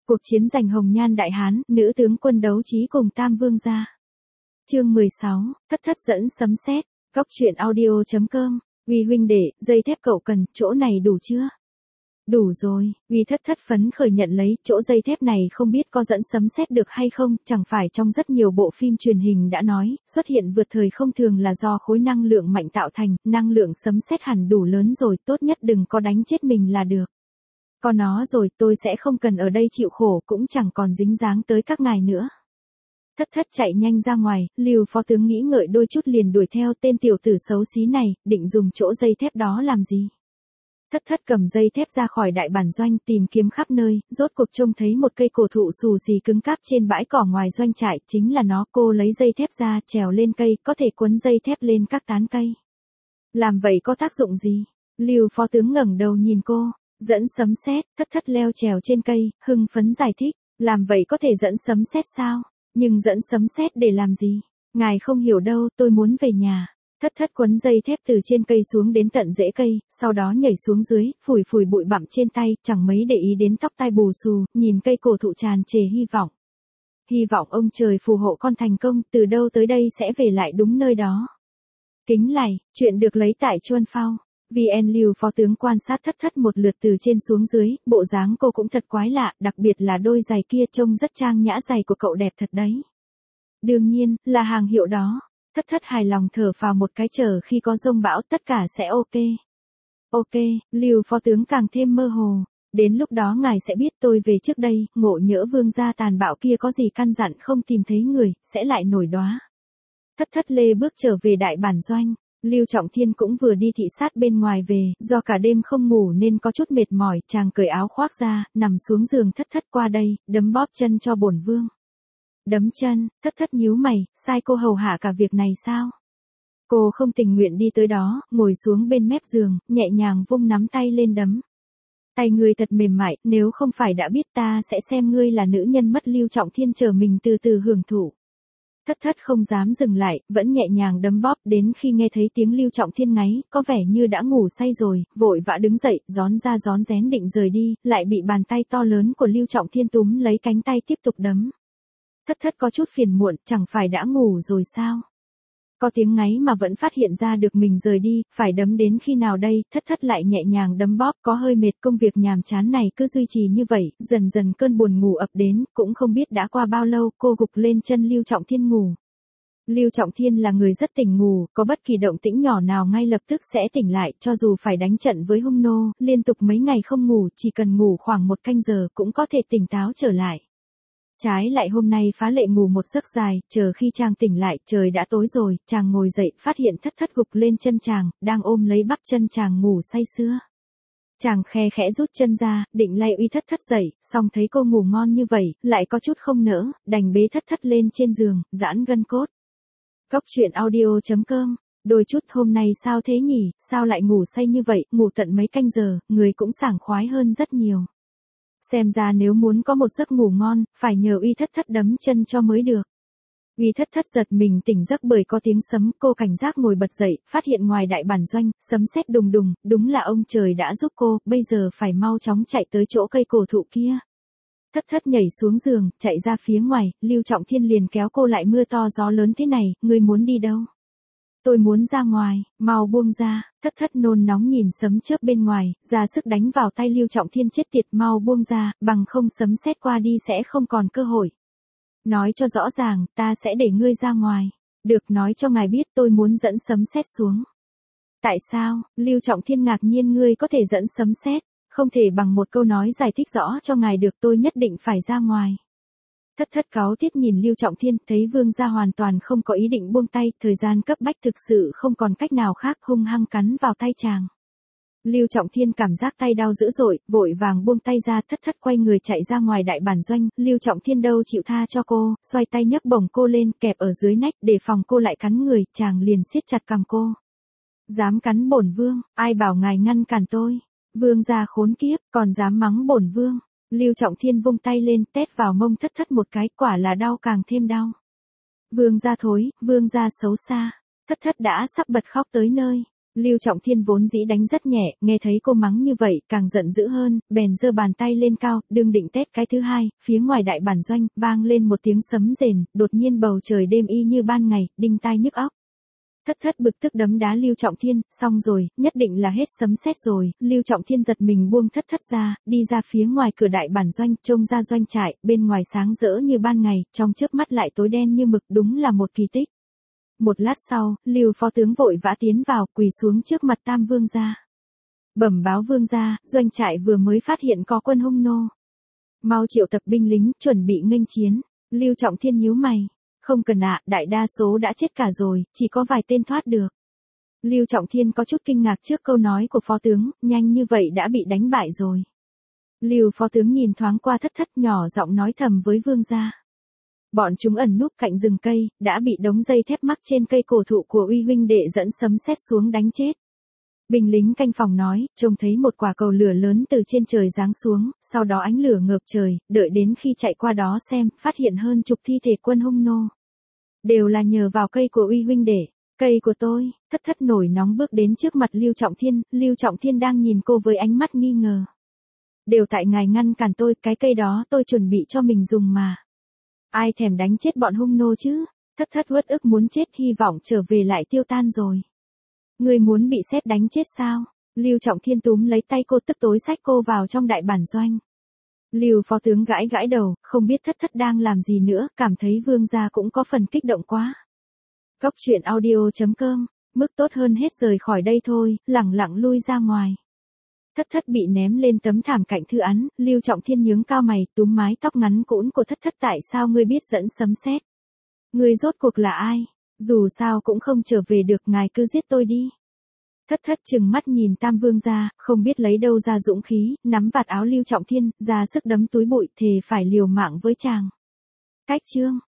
Cuộc chiến giành Hồng Nhan Đại Hán, nữ tướng quân đấu trí cùng Tam Vương gia. Chương 16, thất thất dẫn sấm sét. Góc truyện audio.com. Uy huynh đệ, dây thép cậu cần, chỗ này đủ chưa? Đủ rồi, Uy thất thất phấn khởi nhận lấy, chỗ dây thép này không biết có dẫn sấm sét được hay không, chẳng phải trong rất nhiều bộ phim truyền hình đã nói, xuất hiện vượt thời không thường là do khối năng lượng mạnh tạo thành, năng lượng sấm sét hẳn đủ lớn rồi, tốt nhất đừng có đánh chết mình là được. Có nó rồi, tôi sẽ không cần ở đây chịu khổ, cũng chẳng còn dính dáng tới các ngài nữa. Thất thất chạy nhanh ra ngoài, Lưu phó tướng nghĩ ngợi đôi chút liền đuổi theo tên tiểu tử xấu xí này, định dùng chỗ dây thép đó làm gì. Thất thất cầm dây thép ra khỏi đại bản doanh tìm kiếm khắp nơi, rốt cuộc trông thấy một cây cổ thụ xù xì cứng cáp trên bãi cỏ ngoài doanh trại, chính là nó. Cô lấy dây thép ra, trèo lên cây, có thể quấn dây thép lên các tán cây. Làm vậy có tác dụng gì? Lưu phó tướng ngẩng đầu nhìn cô. Dẫn sấm sét. Thất thất leo trèo trên cây, hưng phấn giải thích, làm vậy có thể dẫn sấm sét sao? Nhưng dẫn sấm sét để làm gì? Ngài không hiểu đâu, tôi muốn về nhà. Thất thất quấn dây thép từ trên cây xuống đến tận rễ cây, sau đó nhảy xuống dưới, phủi phủi bụi bặm trên tay, chẳng mấy để ý đến tóc tai bù xù, nhìn cây cổ thụ tràn trề hy vọng. Hy vọng ông trời phù hộ con thành công, từ đâu tới đây sẽ về lại đúng nơi đó. Kính lạy, chuyện được lấy tại Chuân Phao. VN Lưu phó tướng quan sát thất thất một lượt từ trên xuống dưới, bộ dáng cô cũng thật quái lạ, đặc biệt là đôi giày kia trông rất trang nhã, giày của cậu đẹp thật đấy. Đương nhiên, là hàng hiệu đó. Thất thất hài lòng thở phào một cái, chờ khi có dông bão tất cả sẽ ok. Ok, Lưu phó tướng càng thêm mơ hồ. Đến lúc đó ngài sẽ biết tôi về trước đây, ngộ nhỡ vương gia tàn bạo kia có gì căn dặn không tìm thấy người, sẽ lại nổi đoá. Thất thất lê bước trở về đại bản doanh. Lưu Trọng Thiên cũng vừa đi thị sát bên ngoài về, do cả đêm không ngủ nên có chút mệt mỏi, chàng cởi áo khoác ra, nằm xuống giường. Thất thất qua đây, đấm bóp chân cho bổn vương. Đấm chân? Thất thất nhíu mày, sai cô hầu hạ cả việc này sao? Cô không tình nguyện đi tới đó, ngồi xuống bên mép giường, nhẹ nhàng vung nắm tay lên đấm. Tay ngươi thật mềm mại, nếu không phải đã biết ta sẽ xem ngươi là nữ nhân mất. Lưu Trọng Thiên chờ mình từ từ hưởng thụ. Thất thất không dám dừng lại, vẫn nhẹ nhàng đấm bóp, đến khi nghe thấy tiếng Lưu Trọng Thiên ngáy, có vẻ như đã ngủ say rồi, vội vã đứng dậy, rón ra rón rén định rời đi, lại bị bàn tay to lớn của Lưu Trọng Thiên túm lấy cánh tay tiếp tục đấm. Thất thất có chút phiền muộn, chẳng phải đã ngủ rồi sao? Có tiếng ngáy mà vẫn phát hiện ra được mình rời đi, phải đấm đến khi nào đây? Thất thất lại nhẹ nhàng đấm bóp, có hơi mệt, công việc nhàm chán này cứ duy trì như vậy, dần dần cơn buồn ngủ ập đến, cũng không biết đã qua bao lâu, cô gục lên chân Lưu Trọng Thiên ngủ. Lưu Trọng Thiên là người rất tỉnh ngủ, có bất kỳ động tĩnh nhỏ nào ngay lập tức sẽ tỉnh lại, cho dù phải đánh trận với hung nô, liên tục mấy ngày không ngủ, chỉ cần ngủ khoảng 1 canh giờ cũng có thể tỉnh táo trở lại. Trái lại hôm nay phá lệ ngủ một giấc dài, chờ khi chàng tỉnh lại, trời đã tối rồi, chàng ngồi dậy, phát hiện thất thất gục lên chân chàng, đang ôm lấy bắp chân chàng ngủ say sưa. Chàng khe khẽ rút chân ra, định lay Uy thất thất dậy, xong thấy cô ngủ ngon như vậy, lại có chút không nỡ, đành bế thất thất lên trên giường, giãn gân cốt. Góc truyện audio.com. Đôi chút hôm nay sao thế nhỉ, sao lại ngủ say như vậy, ngủ tận mấy canh giờ, người cũng sảng khoái hơn rất nhiều. Xem ra nếu muốn có một giấc ngủ ngon, phải nhờ Uy thất thất đấm chân cho mới được. Uy thất thất giật mình tỉnh giấc bởi có tiếng sấm, cô cảnh giác ngồi bật dậy, phát hiện ngoài đại bản doanh, sấm sét đùng đùng, đúng là ông trời đã giúp cô, bây giờ phải mau chóng chạy tới chỗ cây cổ thụ kia. Thất thất nhảy xuống giường, chạy ra phía ngoài, Lưu Trọng Thiên liền kéo cô lại. Mưa to gió lớn thế này, ngươi muốn đi đâu? Tôi muốn ra ngoài, mau buông ra. Thất thất nôn nóng nhìn sấm chớp bên ngoài, ra sức đánh vào tay Lưu Trọng Thiên, chết tiệt, mau buông ra, bằng không sấm sét qua đi sẽ không còn cơ hội. Nói cho rõ ràng, ta sẽ để ngươi ra ngoài. Được, nói cho ngài biết tôi muốn dẫn sấm sét xuống. Tại sao? Lưu Trọng Thiên ngạc nhiên, ngươi có thể dẫn sấm sét? Không thể bằng một câu nói giải thích rõ cho ngài được, tôi nhất định phải ra ngoài. Thất thất cáu tiết nhìn Lưu Trọng Thiên, thấy vương gia hoàn toàn không có ý định buông tay, thời gian cấp bách thực sự không còn cách nào khác, hung hăng cắn vào tay chàng. Lưu Trọng Thiên cảm giác tay đau dữ dội, vội vàng buông tay ra. Thất thất quay người chạy ra ngoài đại bản doanh, Lưu Trọng Thiên đâu chịu tha cho cô, xoay tay nhấc bổng cô lên, kẹp ở dưới nách, để phòng cô lại cắn người, chàng liền siết chặt cằm cô. Dám cắn bổn vương, ai bảo ngài ngăn cản tôi? Vương gia khốn kiếp, còn dám mắng bổn vương. Lưu Trọng Thiên vung tay lên, tét vào mông thất thất một cái, quả là đau càng thêm đau. Vương gia thối, vương gia xấu xa. Thất thất đã sắp bật khóc tới nơi. Lưu Trọng Thiên vốn dĩ đánh rất nhẹ, nghe thấy cô mắng như vậy, càng giận dữ hơn, bèn giơ bàn tay lên cao, đương định tét cái thứ hai, phía ngoài đại bản doanh, vang lên một tiếng sấm rền, đột nhiên bầu trời đêm y như ban ngày, đinh tai nhức óc. Thất thất bực tức đấm đá Lưu Trọng Thiên, xong rồi, nhất định là hết sấm sét rồi, Lưu Trọng Thiên giật mình buông thất thất ra, đi ra phía ngoài cửa đại bản doanh, trông ra doanh trại, bên ngoài sáng rỡ như ban ngày, trong chớp mắt lại tối đen như mực, đúng là một kỳ tích. Một lát sau, Lưu phó tướng vội vã tiến vào, quỳ xuống trước mặt Tam Vương gia. Bẩm báo Vương gia, doanh trại vừa mới phát hiện có quân Hung nô. Mau triệu tập binh lính, chuẩn bị nghênh chiến. Lưu Trọng Thiên nhíu mày. Không cần ạ, đại đa số đã chết cả rồi, chỉ có vài tên thoát được. Lưu Trọng Thiên có chút kinh ngạc trước câu nói của phó tướng, nhanh như vậy đã bị đánh bại rồi. Lưu phó tướng nhìn thoáng qua thất thất, nhỏ giọng nói thầm với Vương gia. Bọn chúng ẩn núp cạnh rừng cây, đã bị đống dây thép mắc trên cây cổ thụ của Uy huynh đệ dẫn sấm sét xuống đánh chết. Binh lính canh phòng nói, trông thấy một quả cầu lửa lớn từ trên trời giáng xuống, sau đó ánh lửa ngợp trời, đợi đến khi chạy qua đó xem, phát hiện hơn chục thi thể quân Hung nô. Đều là nhờ vào cây của Uy huynh đệ. Cây của tôi. Thất thất nổi nóng bước đến trước mặt Lưu Trọng Thiên, Lưu Trọng Thiên đang nhìn cô với ánh mắt nghi ngờ. Đều tại ngài ngăn cản tôi, cái cây đó tôi chuẩn bị cho mình dùng mà. Ai thèm đánh chết bọn Hung nô chứ? Thất thất uất ức muốn chết, hy vọng trở về lại tiêu tan rồi. Người muốn bị sét đánh chết sao? Lưu Trọng Thiên túm lấy tay cô, tức tối xách cô vào trong đại bản doanh. Lưu phó tướng gãi gãi đầu, không biết thất thất đang làm gì nữa, cảm thấy Vương gia cũng có phần kích động quá. Cóc truyện audio.com, mức tốt hơn hết rời khỏi đây thôi, lẳng lặng lui ra ngoài. Thất thất bị ném lên tấm thảm cạnh thư án, Lưu Trọng Thiên nhướng cao mày, túm mái tóc ngắn cũn của thất thất, tại sao ngươi biết dẫn sấm sét? Ngươi rốt cuộc là ai? Dù sao cũng không trở về được, ngài cứ giết tôi đi. Thất thất trừng mắt nhìn Tam Vương gia, không biết lấy đâu ra dũng khí, nắm vạt áo Lưu Trọng Thiên, ra sức đấm túi bụi, thề phải liều mạng với chàng. Cách chương.